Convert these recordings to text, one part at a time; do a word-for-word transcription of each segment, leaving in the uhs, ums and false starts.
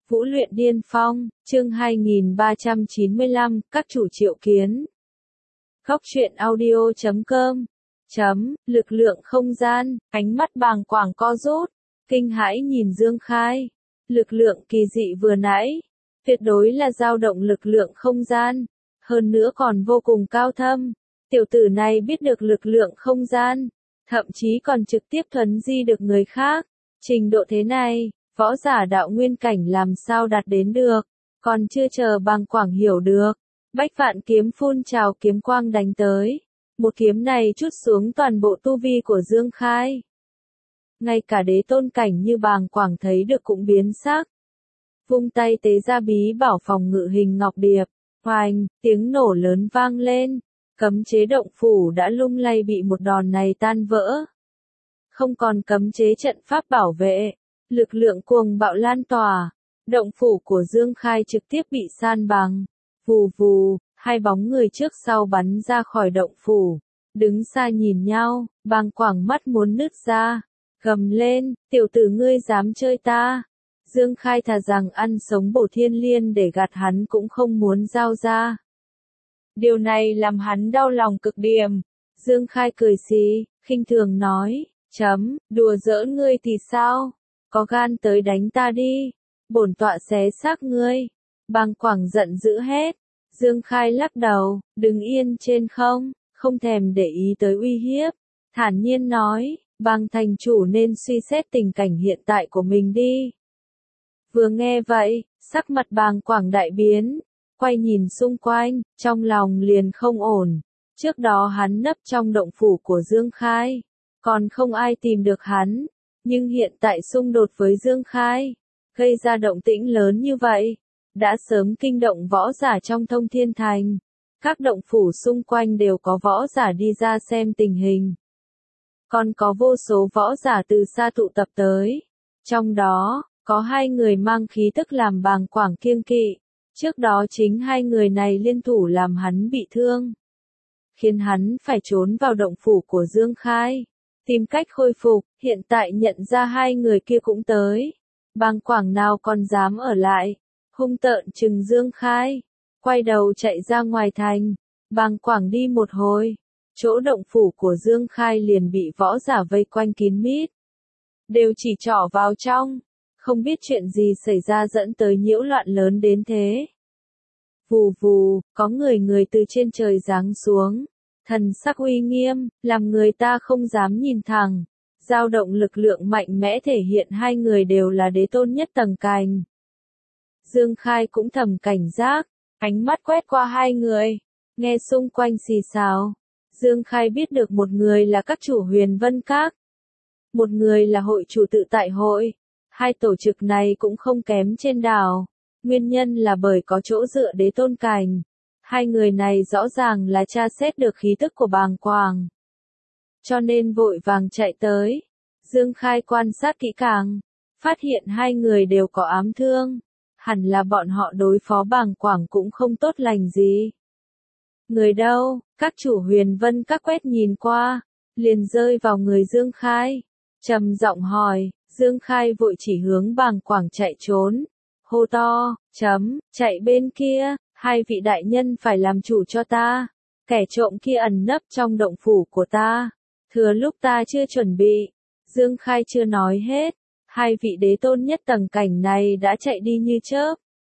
Vũ luyện điên phong, chương hai nghìn ba trăm chín mươi lăm, các chủ triệu kiến. Góc truyện audio chấm com chấm, lực lượng không gian, ánh mắt bàng quảng co rút, kinh hãi nhìn Dương Khai. Lực lượng kỳ dị vừa nãy, tuyệt đối là dao động lực lượng không gian, hơn nữa còn vô cùng cao thâm. Tiểu tử này biết được lực lượng không gian, thậm chí còn trực tiếp thuấn di được người khác. Trình độ thế này, võ giả đạo nguyên cảnh làm sao đạt đến được, còn chưa chờ bàng quảng hiểu được. Bách vạn kiếm phun trào kiếm quang đánh tới. Một kiếm này trút xuống toàn bộ tu vi của Dương Khai. Ngay cả đế tôn cảnh như bàng quảng thấy được cũng biến sắc. Vung tay tế ra bí bảo phòng ngự hình ngọc điệp. Hoành, tiếng nổ lớn vang lên. Cấm chế động phủ đã lung lay bị một đòn này tan vỡ. Không còn cấm chế trận pháp bảo vệ. Lực lượng cuồng bạo lan tỏa. Động phủ của Dương Khai trực tiếp bị san bằng. Vù vù, hai bóng người trước sau bắn ra khỏi động phủ. Đứng xa nhìn nhau, bàng quảng mắt muốn nứt ra. Gầm lên, tiểu tử ngươi dám chơi ta. Dương Khai thà rằng ăn sống bổ thiên liên để gạt hắn cũng không muốn giao ra. Điều này làm hắn đau lòng cực điểm. Dương Khai cười xì, khinh thường nói, chấm, đùa giỡn ngươi thì sao? Có gan tới đánh ta đi. Bổn tọa xé xác ngươi. Bàng quảng giận dữ hết. Dương Khai lắc đầu, đứng yên trên không, không thèm để ý tới uy hiếp. Thản nhiên nói, bàng thành chủ nên suy xét tình cảnh hiện tại của mình đi. Vừa nghe vậy, sắc mặt bàng quảng đại biến, quay nhìn xung quanh, trong lòng liền không ổn. Trước đó hắn nấp trong động phủ của Dương Khai, còn không ai tìm được hắn, nhưng hiện tại xung đột với Dương Khai, gây ra động tĩnh lớn như vậy, đã sớm kinh động võ giả trong Thông Thiên Thành. Các động phủ xung quanh đều có võ giả đi ra xem tình hình. Còn có vô số võ giả từ xa tụ tập tới. Trong đó, có hai người mang khí tức làm bàng quảng kiêng kỵ. Trước đó chính hai người này liên thủ làm hắn bị thương, khiến hắn phải trốn vào động phủ của Dương Khai, tìm cách khôi phục. Hiện tại nhận ra hai người kia cũng tới. Bàng quảng nào còn dám ở lại, hung tợn trừng Dương Khai, quay đầu chạy ra ngoài thành. Bàng quảng đi một hồi, chỗ động phủ của Dương Khai liền bị võ giả vây quanh kín mít, đều chỉ trỏ vào trong, không biết chuyện gì xảy ra dẫn tới nhiễu loạn lớn đến thế. Vù vù, có người người từ trên trời giáng xuống, thần sắc uy nghiêm, làm người ta không dám nhìn thẳng. Dao động lực lượng mạnh mẽ thể hiện hai người đều là đế tôn nhất tầng cành. Dương Khai cũng thầm cảnh giác, ánh mắt quét qua hai người, nghe xung quanh xì xào. Dương Khai biết được một người là các chủ Huyền Vân Các, một người là hội chủ tự tại hội. Hai tổ chức này cũng không kém trên đảo, nguyên nhân là bởi có chỗ dựa đế tôn cành. Hai người này rõ ràng là tra xét được khí tức của bàng quảng, cho nên vội vàng chạy tới. Dương Khai quan sát kỹ càng, phát hiện hai người đều có ám thương, hẳn là bọn họ đối phó bàng quảng cũng không tốt lành gì. Người đâu? Các chủ Huyền Vân Các quét nhìn qua, liền rơi vào người Dương Khai, trầm giọng hỏi. Dương Khai vội chỉ hướng bàng quảng chạy trốn, hô to, chấm, chạy bên kia, hai vị đại nhân phải làm chủ cho ta. Kẻ trộm kia ẩn nấp trong động phủ của ta, thừa lúc ta chưa chuẩn bị. Dương Khai chưa nói hết, hai vị đế tôn nhất tầng cảnh này đã chạy đi như chớp.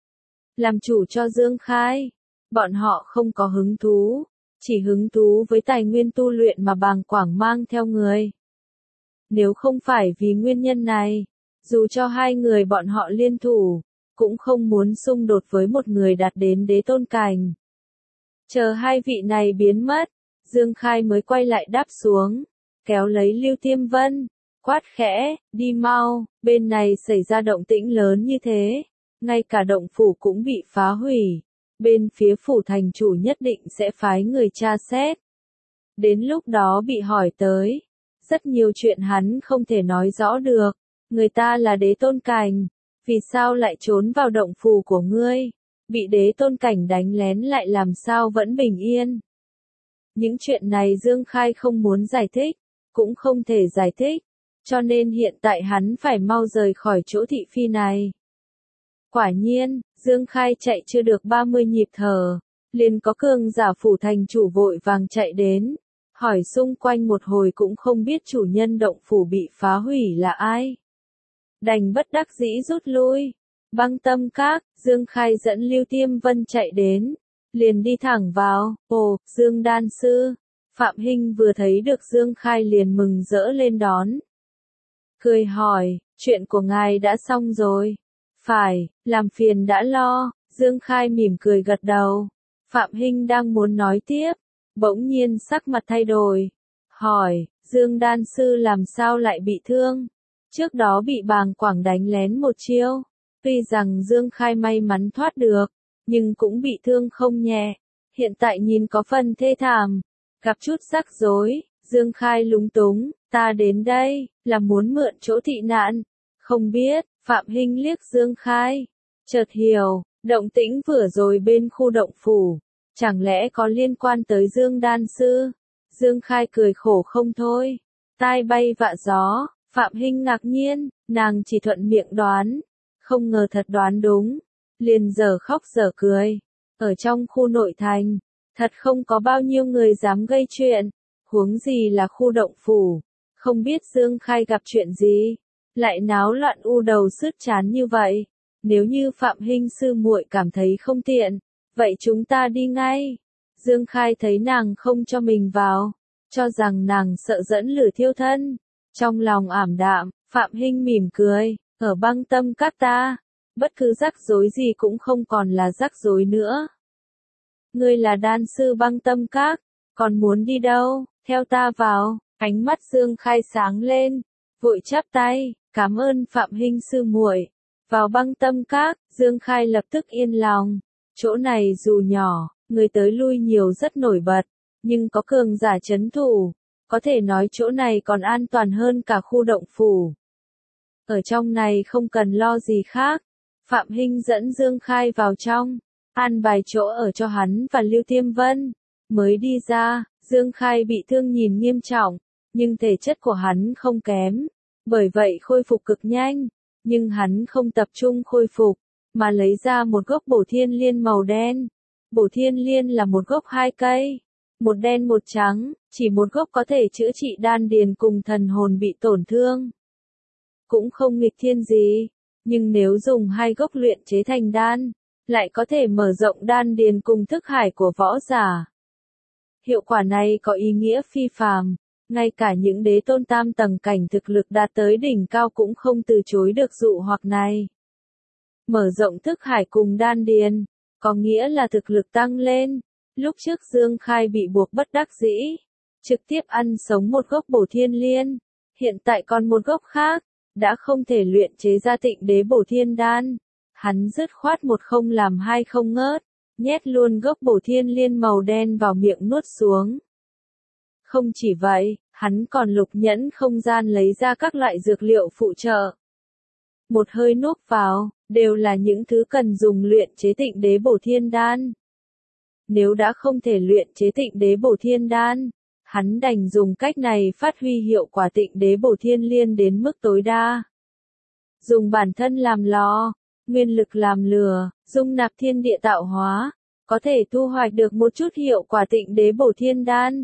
Làm chủ cho Dương Khai, bọn họ không có hứng thú, chỉ hứng thú với tài nguyên tu luyện mà bàng quảng mang theo người. Nếu không phải vì nguyên nhân này, dù cho hai người bọn họ liên thủ, cũng không muốn xung đột với một người đạt đến đế tôn cảnh. Chờ hai vị này biến mất, Dương Khai mới quay lại đáp xuống, kéo lấy Lưu Tiêm Vân, quát khẽ, đi mau. Bên này xảy ra động tĩnh lớn như thế, ngay cả động phủ cũng bị phá hủy. Bên phía phủ thành chủ nhất định sẽ phái người tra xét. Đến lúc đó bị hỏi tới, rất nhiều chuyện hắn không thể nói rõ được. Người ta là đế tôn cảnh, vì sao lại trốn vào động phủ của ngươi? Bị đế tôn cảnh đánh lén lại làm sao vẫn bình yên? Những chuyện này Dương Khai không muốn giải thích, cũng không thể giải thích, cho nên hiện tại hắn phải mau rời khỏi chỗ thị phi này. Quả nhiên, Dương Khai chạy chưa được ba mươi nhịp thở, liền có cường giả phủ thành chủ vội vàng chạy đến, hỏi xung quanh một hồi cũng không biết chủ nhân động phủ bị phá hủy là ai. Đành bất đắc dĩ rút lui. Băng Tâm Các, Dương Khai dẫn Lưu Tiêm Vân chạy đến, liền đi thẳng vào. Ồ, Dương Đan Sư. Phạm Hinh vừa thấy được Dương Khai liền mừng rỡ lên đón. Cười hỏi, chuyện của ngài đã xong rồi. Phải, làm phiền đã lo. Dương Khai mỉm cười gật đầu. Phạm Hinh đang muốn nói tiếp, bỗng nhiên sắc mặt thay đổi. Hỏi, Dương Đan Sư làm sao lại bị thương? Trước đó bị Bàng Quảng đánh lén một chiêu. Tuy rằng Dương Khai may mắn thoát được, nhưng cũng bị thương không nhẹ. Hiện tại nhìn có phần thê thảm, gặp chút rắc rối. Dương Khai lúng túng, ta đến đây, là muốn mượn chỗ thị nạn. Không biết, Phạm Hinh liếc Dương Khai. Chợt hiểu, động tĩnh vừa rồi bên khu động phủ, chẳng lẽ có liên quan tới Dương Đan Sư? Dương Khai cười khổ không thôi. Tai bay vạ gió, Phạm Hinh ngạc nhiên, nàng chỉ thuận miệng đoán. Không ngờ thật đoán đúng. Liền giờ khóc giờ cười. Ở trong khu nội thành, thật không có bao nhiêu người dám gây chuyện. Huống gì là khu động phủ. Không biết Dương Khai gặp chuyện gì, lại náo loạn u đầu sứt chán như vậy. Nếu như Phạm Hinh sư muội cảm thấy không tiện, vậy chúng ta đi ngay. Dương Khai thấy nàng không cho mình vào, cho rằng nàng sợ dẫn lửa thiêu thân. Trong lòng ảm đạm, Phạm Hinh mỉm cười, ở Băng Tâm Các ta, bất cứ rắc rối gì cũng không còn là rắc rối nữa. Ngươi là đan sư Băng Tâm Các, còn muốn đi đâu, theo ta vào. Ánh mắt Dương Khai sáng lên, vội chắp tay, cảm ơn Phạm Hinh sư muội. Vào Băng Tâm Các, Dương Khai lập tức yên lòng. Chỗ này dù nhỏ, người tới lui nhiều rất nổi bật, nhưng có cường giả trấn thủ, có thể nói chỗ này còn an toàn hơn cả khu động phủ. Ở trong này không cần lo gì khác. Phạm Hinh dẫn Dương Khai vào trong, an bài chỗ ở cho hắn và Lưu Tiêm Vân. Mới đi ra, Dương Khai bị thương nhìn nghiêm trọng, nhưng thể chất của hắn không kém, bởi vậy khôi phục cực nhanh. Nhưng hắn không tập trung khôi phục, mà lấy ra một gốc bổ thiên liên màu đen. Bổ thiên liên là một gốc hai cây, một đen một trắng, chỉ một gốc có thể chữa trị đan điền cùng thần hồn bị tổn thương. Cũng không nghịch thiên gì, nhưng nếu dùng hai gốc luyện chế thành đan, lại có thể mở rộng đan điền cùng thức hải của võ giả. Hiệu quả này có ý nghĩa phi phàm, ngay cả những đế tôn tam tầng cảnh thực lực đạt tới đỉnh cao cũng không từ chối được dụ hoặc này. Mở rộng thức hải cùng đan điền, có nghĩa là thực lực tăng lên. Lúc trước Dương Khai bị buộc bất đắc dĩ, trực tiếp ăn sống một gốc bổ thiên liên, hiện tại còn một gốc khác, đã không thể luyện chế ra Tịnh Đế Bổ Thiên Đan. Hắn dứt khoát một không làm hai không ngớt, nhét luôn gốc bổ thiên liên màu đen vào miệng nuốt xuống. Không chỉ vậy, hắn còn lục nhẫn không gian lấy ra các loại dược liệu phụ trợ. Một hơi nuốt vào, đều là những thứ cần dùng luyện chế Tịnh Đế Bổ Thiên Đan. Nếu đã không thể luyện chế Tịnh Đế Bổ Thiên Đan, hắn đành dùng cách này phát huy hiệu quả Tịnh Đế Bổ Thiên Liên đến mức tối đa. Dùng bản thân làm lò, nguyên lực làm lửa, dung nạp thiên địa tạo hóa, có thể thu hoạch được một chút hiệu quả Tịnh Đế Bổ Thiên Đan.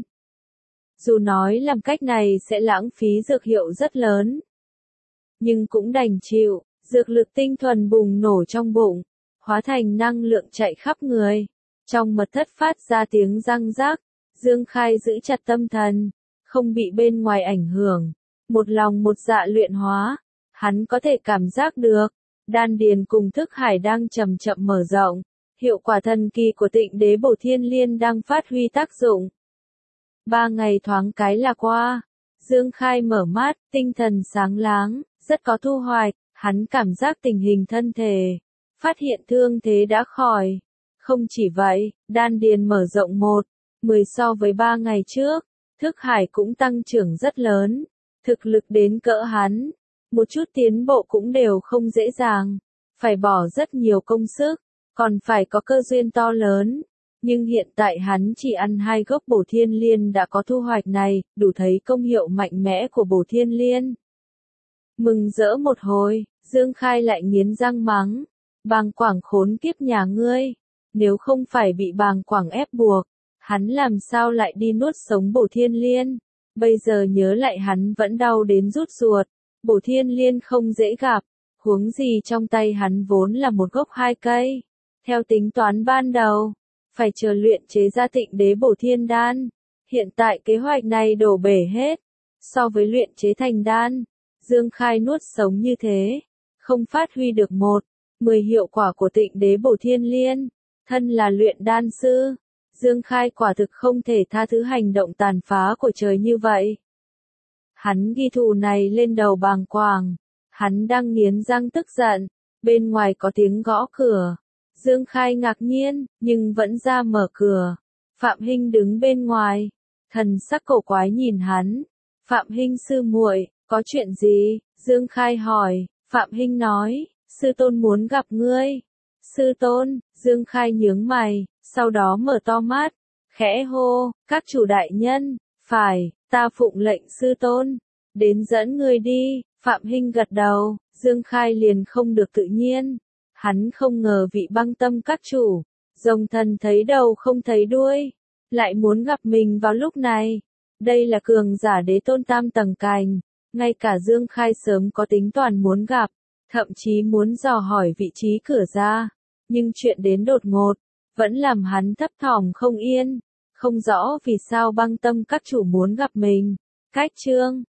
Dù nói làm cách này sẽ lãng phí dược hiệu rất lớn, nhưng cũng đành chịu. Dược lực tinh thuần bùng nổ trong bụng, hóa thành năng lượng chạy khắp người. Trong mật thất phát ra tiếng răng rắc, Dương Khai giữ chặt tâm thần, không bị bên ngoài ảnh hưởng, một lòng một dạ luyện hóa. Hắn có thể cảm giác được, đan điền cùng thức hải đang chậm chậm mở rộng, hiệu quả thần kỳ của Tịnh Đế Bổ Thiên Liên đang phát huy tác dụng. Ba ngày thoáng cái là qua, Dương Khai mở mắt, tinh thần sáng láng, rất có thu hoạch. Hắn cảm giác tình hình thân thể, phát hiện thương thế đã khỏi. Không chỉ vậy, đan điền mở rộng một, mười so với ba ngày trước, thức hải cũng tăng trưởng rất lớn. Thực lực đến cỡ hắn, một chút tiến bộ cũng đều không dễ dàng, phải bỏ rất nhiều công sức, còn phải có cơ duyên to lớn. Nhưng hiện tại hắn chỉ ăn hai gốc bổ thiên liên đã có thu hoạch này, đủ thấy công hiệu mạnh mẽ của bổ thiên liên. Mừng rỡ một hồi, Dương Khai lại nghiến răng mắng. Bàng Quảng khốn kiếp nhà ngươi, nếu không phải bị Bàng Quảng ép buộc, hắn làm sao lại đi nuốt sống Bổ Thiên Liên, bây giờ nhớ lại hắn vẫn đau đến rút ruột, Bổ Thiên Liên không dễ gặp, huống gì trong tay hắn vốn là một gốc hai cây, theo tính toán ban đầu, phải chờ luyện chế ra Tịnh Đế Bổ Thiên Đan, hiện tại kế hoạch này đổ bể hết, so với luyện chế thành đan, Dương Khai nuốt sống như thế, không phát huy được một, mười hiệu quả của Tịnh Đế Bổ Thiên Liên, thân là luyện đan sư, Dương Khai quả thực không thể tha thứ hành động tàn phá của trời như vậy. Hắn ghi thù này lên đầu Bàng Quảng, hắn đang nghiến răng tức giận, bên ngoài có tiếng gõ cửa, Dương Khai ngạc nhiên, nhưng vẫn ra mở cửa, Phạm Hinh đứng bên ngoài, thần sắc cổ quái nhìn hắn, Phạm Hinh sư muội, có chuyện gì? Dương Khai hỏi, Phạm Hinh nói, sư tôn muốn gặp ngươi. Sư tôn, Dương Khai nhướng mày, sau đó mở to mắt, khẽ hô, các chủ đại nhân, phải, ta phụng lệnh sư tôn, đến dẫn ngươi đi, Phạm Hinh gật đầu, Dương Khai liền không được tự nhiên, hắn không ngờ vị Băng Tâm các chủ, rồng thần thấy đầu không thấy đuôi, lại muốn gặp mình vào lúc này, đây là cường giả đế tôn tam tầng cành, ngay cả Dương Khai sớm có tính toán muốn gặp, thậm chí muốn dò hỏi vị trí cửa ra. Nhưng chuyện đến đột ngột, vẫn làm hắn thấp thỏm không yên, không rõ vì sao Băng Tâm các chủ muốn gặp mình. Cách chương